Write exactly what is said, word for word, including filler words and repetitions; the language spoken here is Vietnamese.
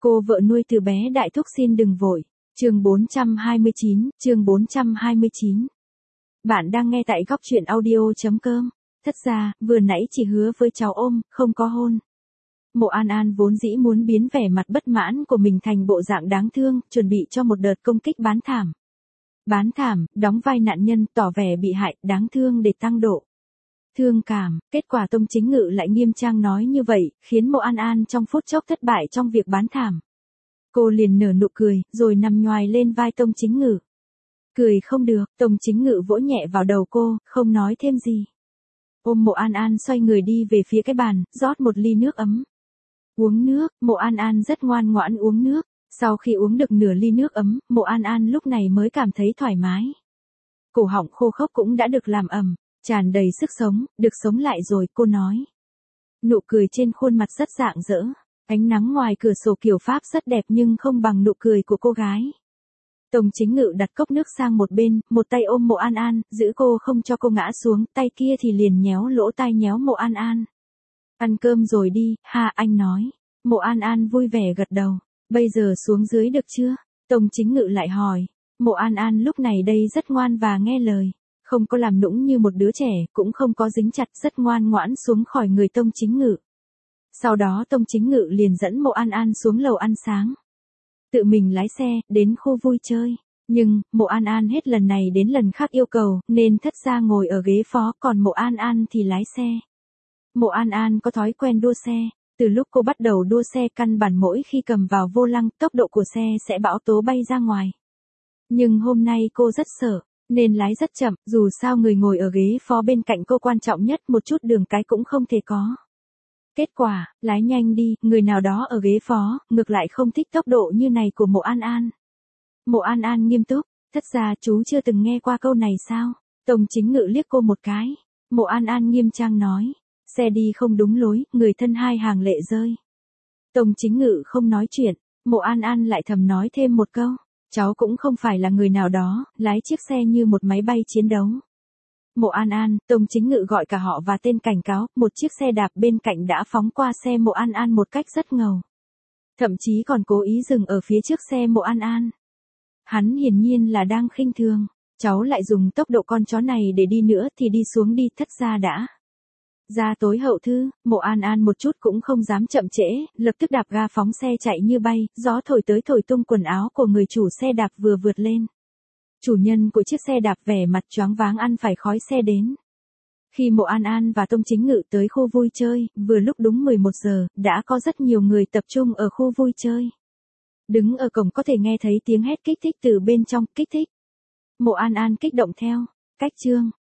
Cô vợ nuôi từ bé đại thúc xin đừng vội. Chương bốn trăm hai mươi chín, chương bốn trăm hai mươi chín. Bạn đang nghe tại góc truyện audio chấm com. Thất ra, vừa nãy chỉ hứa với cháu ôm, không có hôn. Mộ An An vốn dĩ muốn biến vẻ mặt bất mãn của mình thành bộ dạng đáng thương, chuẩn bị cho một đợt công kích bán thảm. Bán thảm, đóng vai nạn nhân, tỏ vẻ bị hại, đáng thương để tăng độ thương cảm. Kết quả Tông Chính Ngự lại nghiêm trang nói như vậy, khiến Mộ An An trong phút chốc thất bại trong việc bán thảm. Cô liền nở nụ cười, rồi nằm nhoài lên vai Tông Chính Ngự. Cười không được, Tông Chính Ngự vỗ nhẹ vào đầu cô, không nói thêm gì. Ôm Mộ An An xoay người đi về phía cái bàn, rót một ly nước ấm. Uống nước, Mộ An An rất ngoan ngoãn uống nước. Sau khi uống được nửa ly nước ấm, Mộ An An lúc này mới cảm thấy thoải mái. Cổ họng khô khốc cũng đã được làm ẩm, tràn đầy sức sống, được sống lại rồi, cô nói. Nụ cười trên khuôn mặt rất rạng rỡ. Ánh nắng ngoài cửa sổ kiểu Pháp rất đẹp nhưng không bằng nụ cười của cô gái. Tông Chính Ngự đặt cốc nước sang một bên, một tay ôm Mộ An An, giữ cô không cho cô ngã xuống, tay kia thì liền nhéo lỗ tai nhéo Mộ An An. Ăn cơm rồi đi, ha, anh nói. Mộ An An vui vẻ gật đầu. Bây giờ xuống dưới được chưa? Tông Chính Ngự lại hỏi. Mộ An An lúc này đây rất ngoan và nghe lời. Không có làm nũng như một đứa trẻ, cũng không có dính chặt, rất ngoan ngoãn xuống khỏi người Tông Chính Ngự. Sau đó Tông Chính Ngự liền dẫn Mộ An An xuống lầu ăn sáng. Tự mình lái xe, đến khu vui chơi. Nhưng, Mộ An An hết lần này đến lần khác yêu cầu, nên Thất Gia ngồi ở ghế phó, còn Mộ An An thì lái xe. Mộ An An có thói quen đua xe. Từ lúc cô bắt đầu đua xe căn bản mỗi khi cầm vào vô lăng, tốc độ của xe sẽ bão tố bay ra ngoài. Nhưng hôm nay cô rất sợ, nên lái rất chậm, dù sao người ngồi ở ghế phó bên cạnh cô quan trọng nhất, một chút đường cái cũng không thể có. Kết quả, lái nhanh đi, người nào đó ở ghế phó, ngược lại không thích tốc độ như này của Mộ An An. Mộ An An nghiêm túc, Thất gia chú chưa từng nghe qua câu này sao? Tông Chính Ngự liếc cô một cái. Mộ An An nghiêm trang nói, xe đi không đúng lối, người thân hai hàng lệ rơi. Tông Chính Ngự không nói chuyện, Mộ An An lại thầm nói thêm một câu, cháu cũng không phải là người nào đó, lái chiếc xe như một máy bay chiến đấu. Mộ An An, Tông Chính Ngự gọi cả họ và tên cảnh cáo, một chiếc xe đạp bên cạnh đã phóng qua xe Mộ An An một cách rất ngầu. Thậm chí còn cố ý dừng ở phía trước xe Mộ An An. Hắn hiển nhiên là đang khinh thường, cháu lại dùng tốc độ con chó này để đi nữa thì đi xuống đi, Thất gia đã. Ra tối hậu thư, Mộ An An một chút cũng không dám chậm trễ, lập tức đạp ga phóng xe chạy như bay, gió thổi tới thổi tung quần áo của người chủ xe đạp vừa vượt lên. Chủ nhân của chiếc xe đạp vẻ mặt choáng váng ăn phải khói xe đến. Khi Mộ An An và Tông Chính Ngự tới khu vui chơi, vừa lúc đúng mười một giờ, đã có rất nhiều người tập trung ở khu vui chơi. Đứng ở cổng có thể nghe thấy tiếng hét kích thích từ bên trong, kích thích. Mộ An An kích động theo, cách chương.